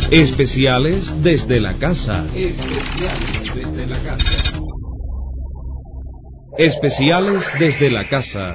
Especiales desde la casa. Especiales desde la casa. Especiales desde la casa.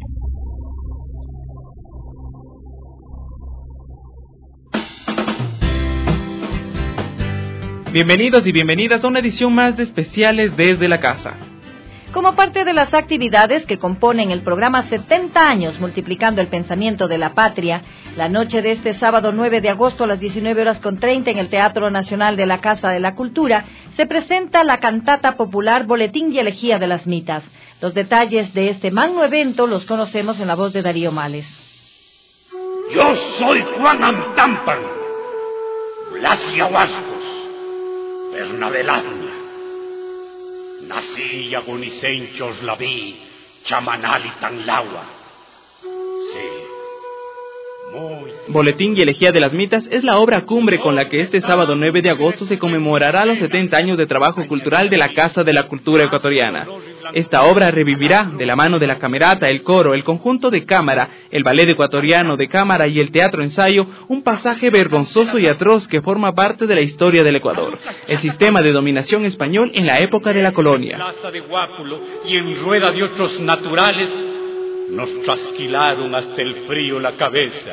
Bienvenidos y bienvenidas a una edición más de Especiales desde la casa. Como parte de las actividades que componen el programa 70 años multiplicando el pensamiento de la patria, la noche de este sábado 9 de agosto a las 19:30 en el Teatro Nacional de la Casa de la Cultura se presenta la cantata popular Boletín y Elegía de las Mitas. Los detalles de este magno evento los conocemos en la voz de Darío Males. Yo soy Juan Antampan, Blasia Huascos, Bernabeladna. Nací y agonicenchos la vi, chamanal y tanlaua. Sí, muy... Boletín y Elegía de las Mitas es la obra cumbre con la que este sábado 9 de agosto se conmemorará los 70 años de trabajo cultural de la Casa de la Cultura Ecuatoriana. Esta obra revivirá, de la mano de la camerata, el coro, el conjunto de cámara, el ballet ecuatoriano de cámara y el teatro ensayo, un pasaje vergonzoso y atroz que forma parte de la historia del Ecuador, el sistema de dominación español en la época de la colonia. En plaza de Guápulo y en rueda de otros naturales, nos trasquilaron hasta el frío la cabeza.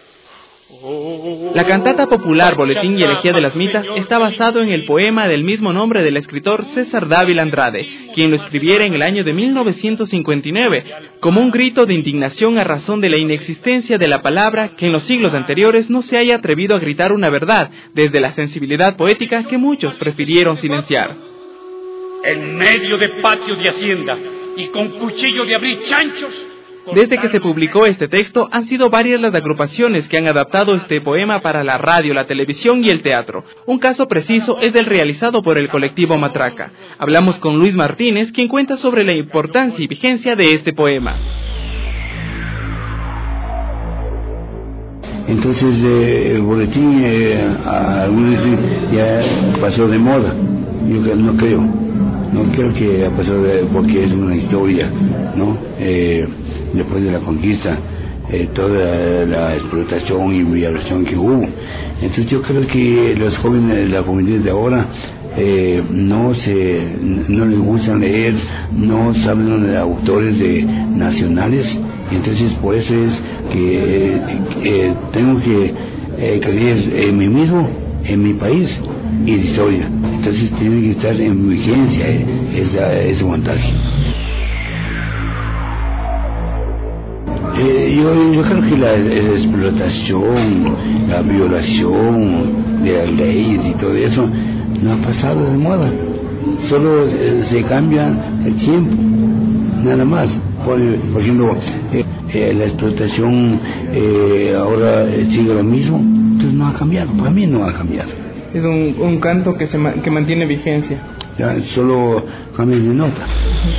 La cantata popular Boletín y Elegía de las Mitas está basado en el poema del mismo nombre del escritor César Dávila Andrade, quien lo escribiera en el año de 1959, como un grito de indignación a razón de la inexistencia de la palabra que en los siglos anteriores no se haya atrevido a gritar una verdad desde la sensibilidad poética que muchos prefirieron silenciar. En medio de patio de hacienda y con cuchillo de abrir chanchos. Desde que se publicó este texto, han sido varias las agrupaciones que han adaptado este poema para la radio, la televisión y el teatro. Un caso preciso es el realizado por el colectivo Matraca. Hablamos con Luis Martínez, quien cuenta sobre la importancia y vigencia de este poema. Entonces el boletín algunos ya pasó de moda. Yo no creo que ha pasado porque es una historia, ¿no? Después de la conquista, toda la explotación y violación que hubo. Entonces yo creo que los jóvenes, la juventud de ahora, no les gusta leer, no saben de autores nacionales. Entonces por eso es que tengo que creer en mí mismo, en mi país y en la historia. Entonces tiene que estar en vigencia ese montaje. Yo creo que la explotación, la violación de las leyes y todo eso no ha pasado de moda. Solo se cambia el tiempo, nada más. Por ejemplo, la explotación ahora sigue lo mismo, entonces no ha cambiado, para mí no ha cambiado. Es un canto que mantiene vigencia. Ya, solo cambia de nota.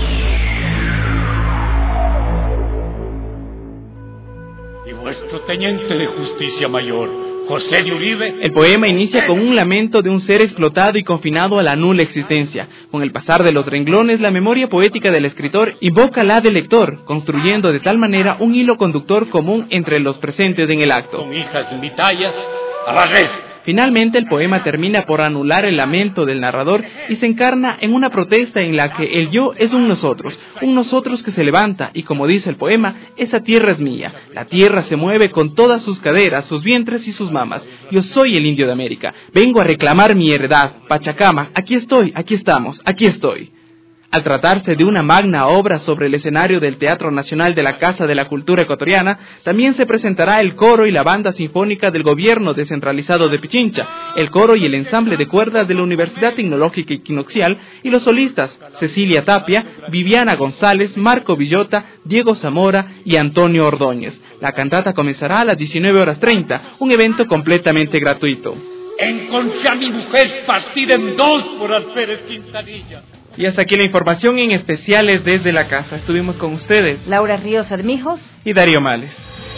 Nuestro teniente de justicia mayor, José de Uribe. El poema inicia con un lamento de un ser explotado y confinado a la nula existencia. Con el pasar de los renglones, la memoria poética del escritor invoca la del lector, construyendo de tal manera un hilo conductor común entre los presentes en el acto. Con hijas mitayas, a la red. Finalmente, el poema termina por anular el lamento del narrador y se encarna en una protesta en la que el yo es un nosotros que se levanta y, como dice el poema, esa tierra es mía. La tierra se mueve con todas sus caderas, sus vientres y sus mamas. Yo soy el indio de América. Vengo a reclamar mi heredad. Pachacama, aquí estoy, aquí estamos, aquí estoy. Al tratarse de una magna obra sobre el escenario del Teatro Nacional de la Casa de la Cultura Ecuatoriana, también se presentará el coro y la banda sinfónica del gobierno descentralizado de Pichincha, el coro y el ensamble de cuerdas de la Universidad Tecnológica Equinoccial y los solistas Cecilia Tapia, Viviana González, Marco Villota, Diego Zamora y Antonio Ordóñez. La cantata comenzará a las 19:30, un evento completamente gratuito. Encontré a mi mujer partida en dos por Alférez Quintanilla. Y hasta aquí la información en Especiales desde la casa. Estuvimos con ustedes Laura Ríos Armijos y Darío Males.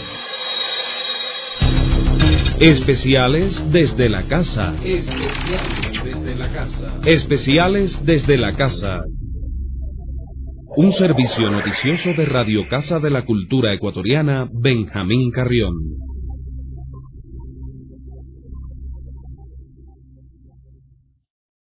Especiales desde la casa. Especiales desde la casa. Especiales desde la casa. Un servicio noticioso de Radio Casa de la Cultura Ecuatoriana, Benjamín Carrión.